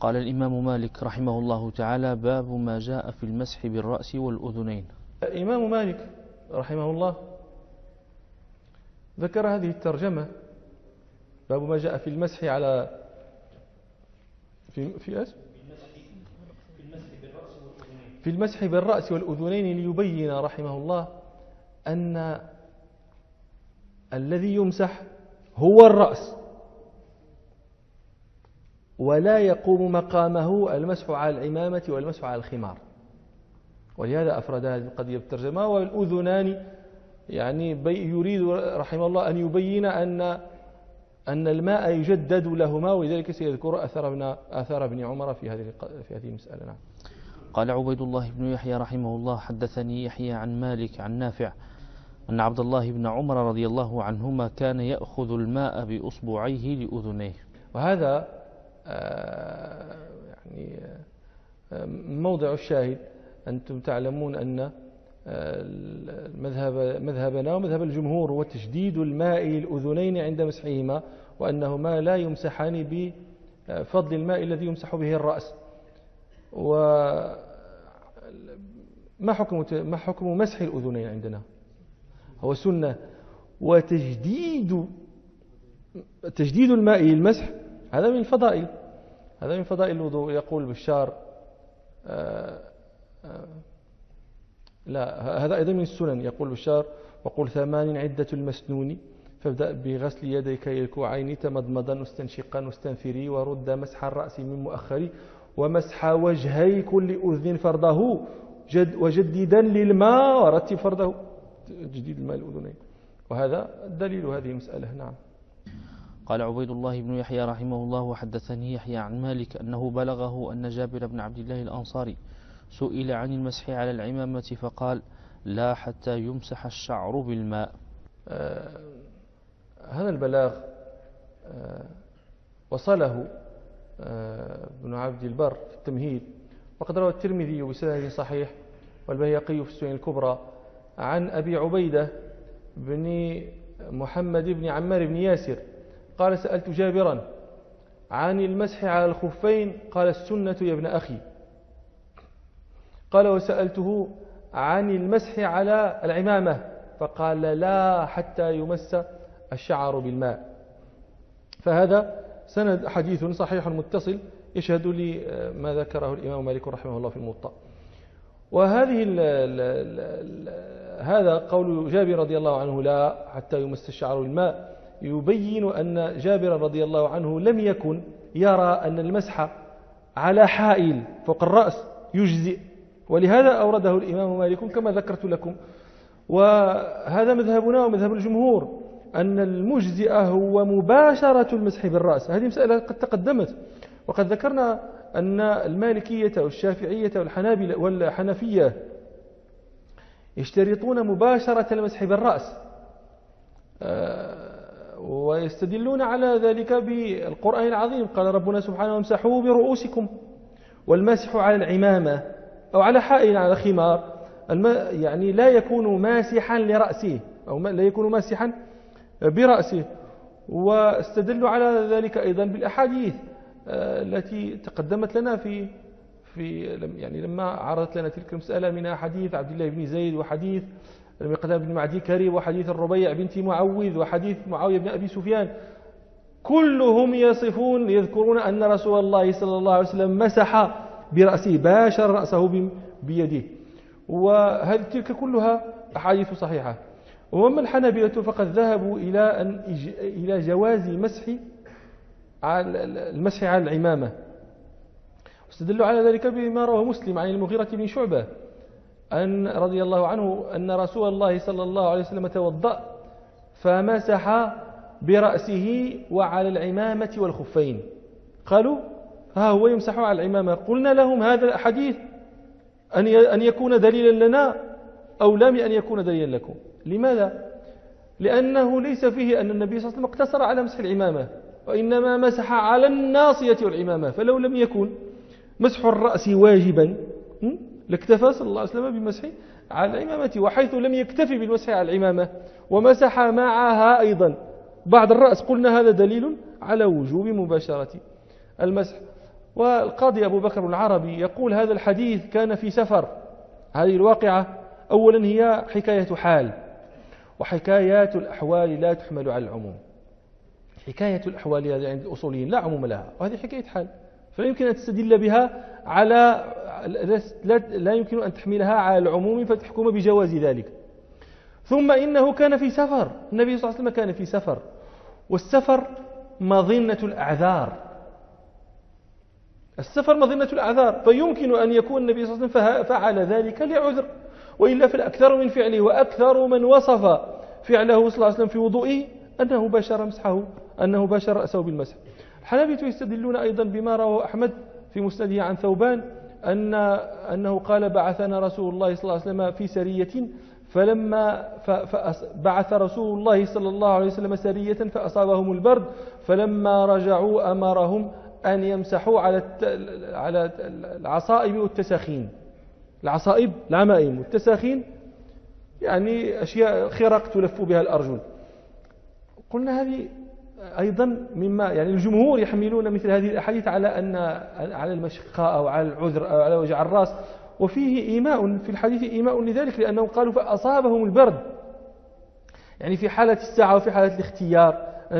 قال الإمام مالك رحمه الله تعالى: باب ما جاء في المسح بالرأس والأذنين. الإمام مالك رحمه الله ذكر هذه الترجمة: باب ما جاء في المسح على في المسح بالرأس والأذنين، ليبين رحمه الله أن الذي يمسح هو الرأس، ولا يقوم مقامه المسح على العمامة والمسح على الخمار. ولهذا أفرد هذه القضية بالترجمة. والأذنان يعني يريد رحمه الله أن يبين أن الماء يجدد لهما، ولذلك سيذكر آثار ابن عمر في هذه المسألة. نعم. قال عبيد الله بن يحيى رحمه الله: حدثني يحيى عن مالك عن نافع أن عبد الله بن عمر رضي الله عنهما كان يأخذ الماء بأصبعيه لأذنيه. وهذا يعني موضع الشاهد. أنتم تعلمون أن مذهبنا ومذهب الجمهور هو تشديد الماء للأذنين عند مسحهما، وأنهما لا يمسحان بفضل الماء الذي يمسح به الرأس. وما حكم مسح الأذنين عندنا؟ هو سنة. وتجديد الماء للمسح هذا من الفضائل، هذا من فضائل الوضوء. يقول بشار لا، هذا أيضا من السنن. يقول بشار: وقل 8 عدة المسنون، فابدأ بغسل يديك إلى الكوعين تمضمضا واستنشقا واستنثري، ورد مسح الرأس من مؤخر، ومسح وجهي كل أذن فرضه، وجددا للماء ورتب فرضه. تجديد الماء الأذنين، وهذا دليل هذه المسألة. نعم. قال عبيد الله بن يحيى رحمه الله: وحدثني يحيى عن مالك أنه بلغه أن جابر بن عبد الله الأنصاري سئل عن المسح على العمامة فقال: لا حتى يمسح الشعر بالماء. هذا البلاغ وصله ابن عبد البر في التمهيد، وقد روى الترمذي بسند صحيح والبيهقي في السنن الكبرى عن أبي عبيدة بن محمد بن عمار بن ياسر قال: سألت جابرا عن المسح على الخفين، قال: السنة يا ابن أخي. قال: وسألته عن المسح على العمامة، فقال: لا حتى يمس الشعر بالماء. فهذا سند حديث صحيح متصل يشهد لي ما ذكره الإمام مالك رحمه الله في الموطأ. هذا قول جابر رضي الله عنه: لا حتى يمس الشعر بالماء، يبين أن جابر رضي الله عنه لم يكن يرى أن المسح على حائل فوق الرأس يجزئ، ولهذا أورده الإمام مالك كما ذكرت لكم. وهذا مذهبنا ومذهب الجمهور، أن المجزئ هو مباشرة المسح بالرأس. هذه مسألة قد تقدمت، وقد ذكرنا أن المالكية والشافعية والحنابلة والحنفية يشترطون مباشرة المسح بالرأس، ويستدلون على ذلك بالقرآن العظيم. قال ربنا سبحانه: امسحوا برؤوسكم. والمسح على العمامة أو على حائل على خمار يعني لا يكون ماسحا لرأسه، أو لا يكون ماسحا برأسه. واستدلوا على ذلك أيضا بالأحاديث التي تقدمت لنا في يعني لما عرضت لنا تلك المسألة، من حديث عبد الله بن زيد، وحديث المقدام بن معدي كريب، وحديث الربيع بنت معوذ، وحديث معاوية بن أبي سفيان. كلهم يذكرون أن رسول الله صلى الله عليه وسلم مسح برأسه، باشر رأسه بيده. وهذه تلك كلها أحاديث صحيحة. وأما الحنابلة فقد ذهبوا إلى جواز المسح على العمامة، واستدلوا على ذلك بما رواه مسلم عن المغيرة بن شعبة أن رضي الله عنه أن رسول الله صلى الله عليه وسلم توضأ فمسح برأسه وعلى العمامة والخفين. قالوا: ها هو يمسح على العمامة. قلنا لهم: هذا الحديث أن يكون دليلا لنا أو لم أن يكون دليلا لكم. لماذا؟ لأنه ليس فيه أن النبي صلى الله عليه وسلم اقتصر على مسح العمامة، وإنما مسح على الناصية والعمامة. فلو لم يكن مسح الرأس واجبا لاكتفى صلى الله عليه وسلم بمسح على العمامة، وحيث لم يكتفي بالمسح على العمامة ومسح معها أيضا بعد الرأس، قلنا هذا دليل على وجوب مباشرة المسح. والقاضي أبو بكر العربي يقول هذا الحديث كان في سفر. هذه الواقعة أولا هي حكاية حال، وحكايات الأحوال لا تحمل على العموم. حكاية الأحوال عند الأصوليين لا عموم لها، وهذه حكاية حال، فلا يمكن أن تستدل بها على لا يمكن أن تحملها على العموم فتحكم بجواز ذلك. ثم إنه كان في سفر، النبي صلى الله عليه وسلم كان في سفر، والسفر مظنة الأعذار، السفر مظنة الأعذار، فيمكن أن يكون النبي صلى الله عليه وسلم فعل ذلك لعذر، وإلا فالأكثر من فعله، وأكثر من وصف فعله صلى الله عليه وسلم في وضوئه أنه باشر مسحه، أنه باشر رأسه بالمسح. الحنابلة يستدلون أيضا بما رواه أحمد في مسنده عن ثوبان أنه قال بعثنا رسول الله صلى الله عليه وسلم في سرية، فلما بعث رسول الله صلى الله عليه وسلم سرية فأصابهم البرد، فلما رجعوا أمرهم أن يمسحوا على العصائب والتساخين. العصائب العمائم، والتساخين يعني أشياء خرق تلف بها الأرجل. قلنا هذه أيضا مما يعني الجمهور يحملون مثل هذه الأحاديث على المشقة أو على العذر أو على وجع الرأس، وفيه إيماء في الحديث، إيماء لذلك، لأنهم قالوا فأصابهم البرد، يعني في حالة الساعة وفي حالة الاختيار، أن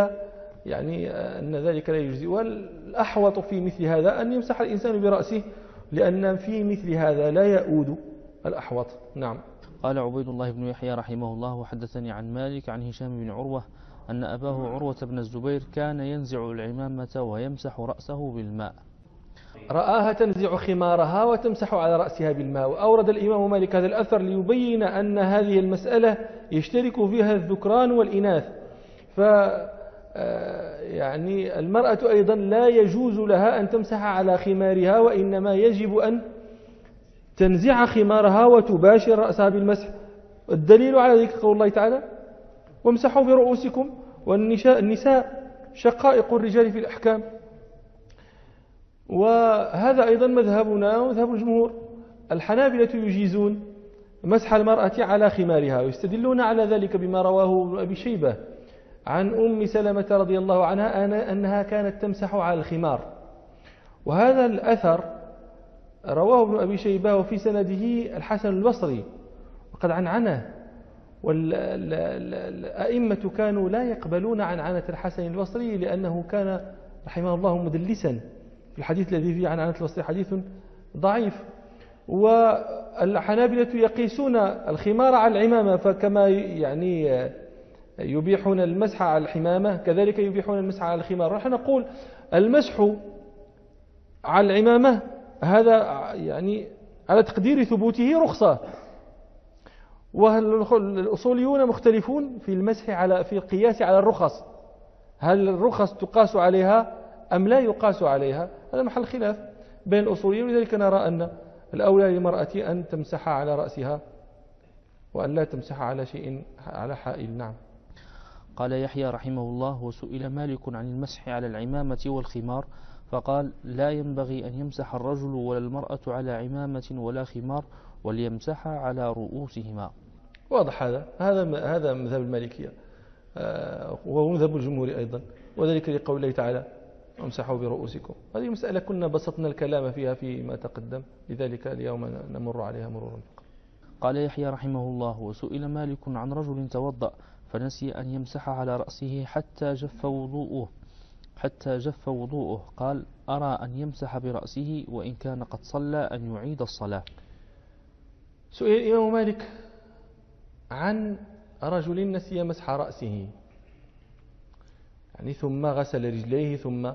ذلك لا يجزي. والأحوط في مثل هذا أن يمسح الإنسان برأسه، لأن في مثل هذا لا يؤود الأحوط. نعم. قال عبيد الله بن يحيى رحمه الله: وحدثني عن مالك عن هشام بن عروة أن أباه عروة بن الزبير كان ينزع العمامة ويمسح رأسه بالماء. رآها تنزع خمارها وتمسح على رأسها بالماء. وأورد الإمام مالك هذا الأثر ليبين أن هذه المسألة يشترك فيها الذكران والإناث، يعني المرأة أيضا لا يجوز لها أن تمسح على خمارها، وإنما يجب أن تنزع خمارها وتباشر رأسها بالمسح. الدليل على ذلك قول الله تعالى: وامسحوا برؤوسكم. والنساء شقائق الرجال في الأحكام. وهذا أيضا مذهبنا ومذهب الجمهور. الحنابلة يجيزون مسح المرأة على خمارها، ويستدلون على ذلك بما رواه ابن أبي شيبة عن أم سلمة رضي الله عنها أنها كانت تمسح على الخمار. وهذا الأثر رواه ابن أبي شيبة وفي سنده الحسن البصري وقد عنعنه، والأئمة كانوا لا يقبلون عنعنة الحسن البصري لأنه كان رحمه الله مدلسا. في الحديث الذي فيه عنعنة البصري حديث ضعيف. والحنابلة يقيسون الخمار على العمامة، فكما يعني يبيحون المسح على الحمامة كذلك يبيحون المسح على الخمار. نحن نقول المسح على العمامة هذا يعني على تقدير ثبوته رخصة، والأصوليون مختلفون في المسح في القياس على الرخص، هل الرخص تقاس عليها أم لا يقاس عليها؟ هذا محل خلاف بين الأصوليين، ولذلك نرى أن الأولى للمرأة أن تمسح على رأسها وأن لا تمسح على شيء على حائل. نعم. قال يحيى رحمه الله: وسئل مالك عن المسح على العمامة والخمار فقال: لا ينبغي أن يمسح الرجل ولا المرأة على عمامة ولا خمار، وليمسح على رؤوسهما. واضح هذا مذهب المالكية، وهو مذهب الجمهور أيضا، وذلك لقول الله تعالى: امسحوا برؤوسكم. هذه مسألة كنا بسطنا الكلام فيها فيما تقدم، لذلك اليوم نمر عليها مرورا. قال يحيى رحمه الله: وسئل مالك عن رجل توضأ فنسي أن يمسح على رأسه حتى جف وضوءه، قال: أرى أن يمسح برأسه وإن كان قد صلى أن يعيد الصلاة. سئل الإمام مالك عن رجل نسي مسح رأسه، يعني ثم غسل رجليه، ثم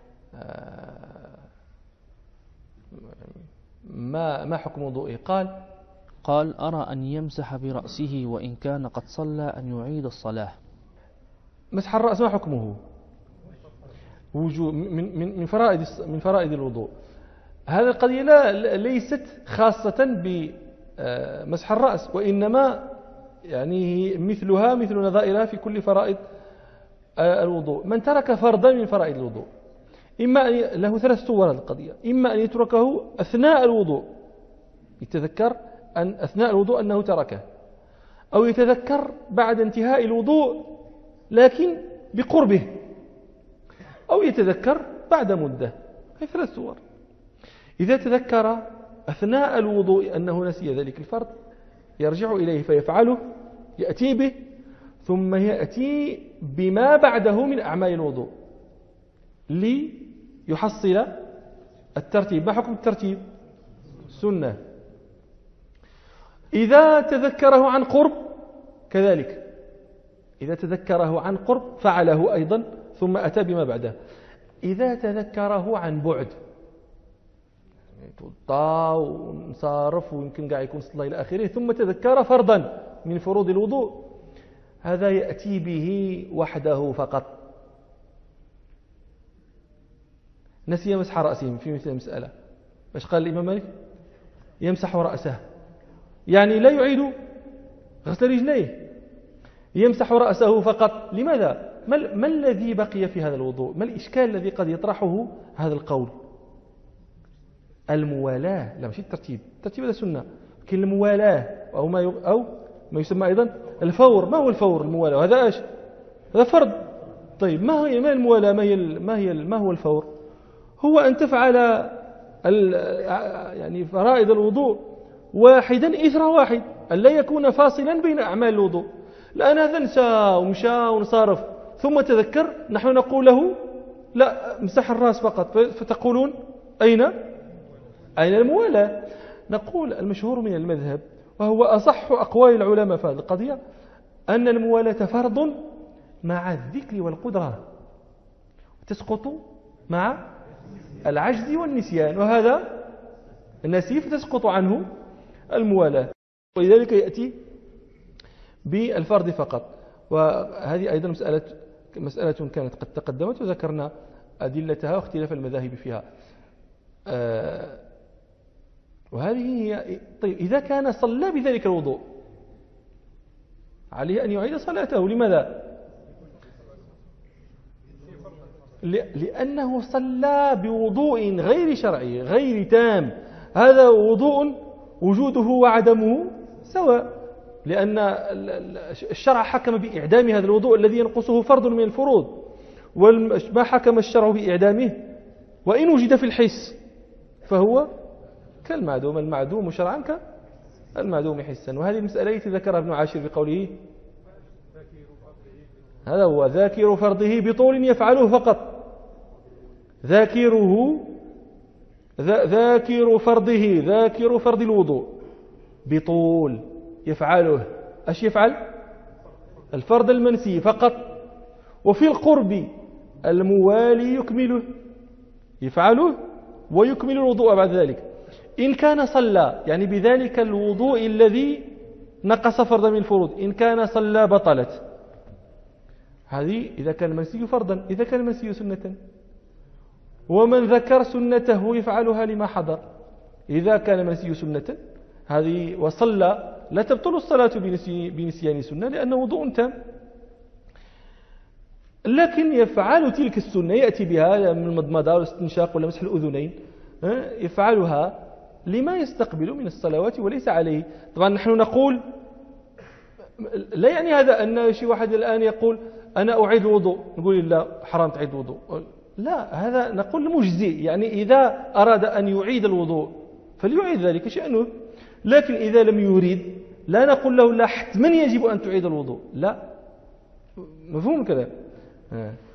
ما حكم وضوئه؟ قال: أرى أن يمسح برأسه وإن كان قد صلى أن يعيد الصلاة. مسح الرأس ما حكمه؟ من فرائض الوضوء. هذه القضية ليست خاصة بمسح الرأس، وإنما يعني مثلها مثل نظائرها في كل فرائض الوضوء. من ترك فرضا من فرائض الوضوء إما له 3 صور. هذه القضية إما أن يتركه أثناء الوضوء، يتذكر أن أثناء الوضوء أنه تركه، أو يتذكر بعد انتهاء الوضوء لكن بقربه، أو يتذكر بعد مدة. هي 3 صور. إذا تذكر أثناء الوضوء أنه نسي ذلك الفرض يرجع إليه فيفعله، يأتي به، ثم يأتي بما بعده من أعمال الوضوء ليحصل الترتيب. ما حكم الترتيب؟ سنة. إذا تذكره عن قرب كذلك، إذا تذكره عن قرب فعله أيضا ثم أتى بما بعده. إذا تذكره عن بعد، توضا ونصارف ويمكن قاعد يكون صلى إلى آخره، ثم تذكر فرضا من فروض الوضوء، هذا يأتي به وحده فقط. نسي مسح رأسه في مثل المسألة، ايش قال الإمام مالك؟ يمسح رأسه، يعني لا يعيد غسل رجليه، يمسح رأسه فقط. لماذا؟ ما الذي بقي في هذا الوضوء؟ ما الإشكال الذي قد يطرحه هذا القول؟ الموالاة، لا مش الترتيب، الترتيب هذا سنة، لكن الموالاة أو ما يسمى أيضا الفور. ما هو الفور؟ الموالاة هذا ايش؟ هذا فرض. طيب ما هي الموالاة؟ ما هو الفور؟ هو أن تفعل يعني فرائض الوضوء واحدا إثر واحد، أن لا يكون فاصلا بين أعمال الوضوء. لأن هذا نسى ومشى ونصارف ثم تذكر، نحن نقول له لا مسح الرأس فقط، فتقولون أين الموالاة؟ نقول المشهور من المذهب وهو أصح أقوال العلماء في هذه القضية أن الموالاة فرض مع الذكر والقدرة، تسقط مع العجز والنسيان، وهذا النسيف تسقط عنه الموالاة، ولذلك يأتي بالفرض فقط. وهذه أيضا مسألة كانت قد تقدمت وذكرنا أدلتها واختلاف المذاهب فيها. وهذه هي. طيب إذا كان صلى بذلك الوضوء عليه أن يعيد صلاته. لماذا؟ لأنه صلى بوضوء غير شرعي غير تام. هذا وضوء وجوده وعدمه سواء، لأن الشرع حكم بإعدام هذا الوضوء الذي ينقصه فرض من الفروض، وما حكم الشرع بإعدامه وإن وجد في الحس فهو كالمعدوم، المعدوم شرعا كالمعدوم حسا. وهذه المسألة التي ذكرها ابن عاشر بقوله هذا هو ذاكر فرضه بطول يفعله فقط. ذاكر فرض الوضوء بطول يفعله. ايش يفعل؟ الفرض المنسي فقط. وفي القرب الموالي يكمله، يفعله ويكمل الوضوء بعد ذلك. إن كان صلى يعني بذلك الوضوء الذي نقص فرضا من الفروض، إن كان صلى بطلت. هذه إذا كان المنسي فرضا. إذا كان المنسي سنة، ومن ذكر سنته يفعلها لما حضر. إذا كان المنسي سنة هذه وصلى لا تبطل الصلاة بنسيان سنة لأنه وضوء تام، لكن يفعل تلك السنة، يأتي بها من المضمضة والاستنشاق ولا مسح الأذنين، يفعلها لما يستقبل من الصلوات وليس عليه. طبعا نحن نقول لا يعني هذا أن شي واحد الآن يقول أنا أعيد الوضوء، نقول لا حرام تعيد الوضوء، لا، هذا نقول مجزئ. يعني إذا أراد أن يعيد الوضوء فليعيد ذلك شأنه، لكن إذا لم يريد لا نقول له لا حتما يجب أن تعيد الوضوء، لا. مفهوم كذا؟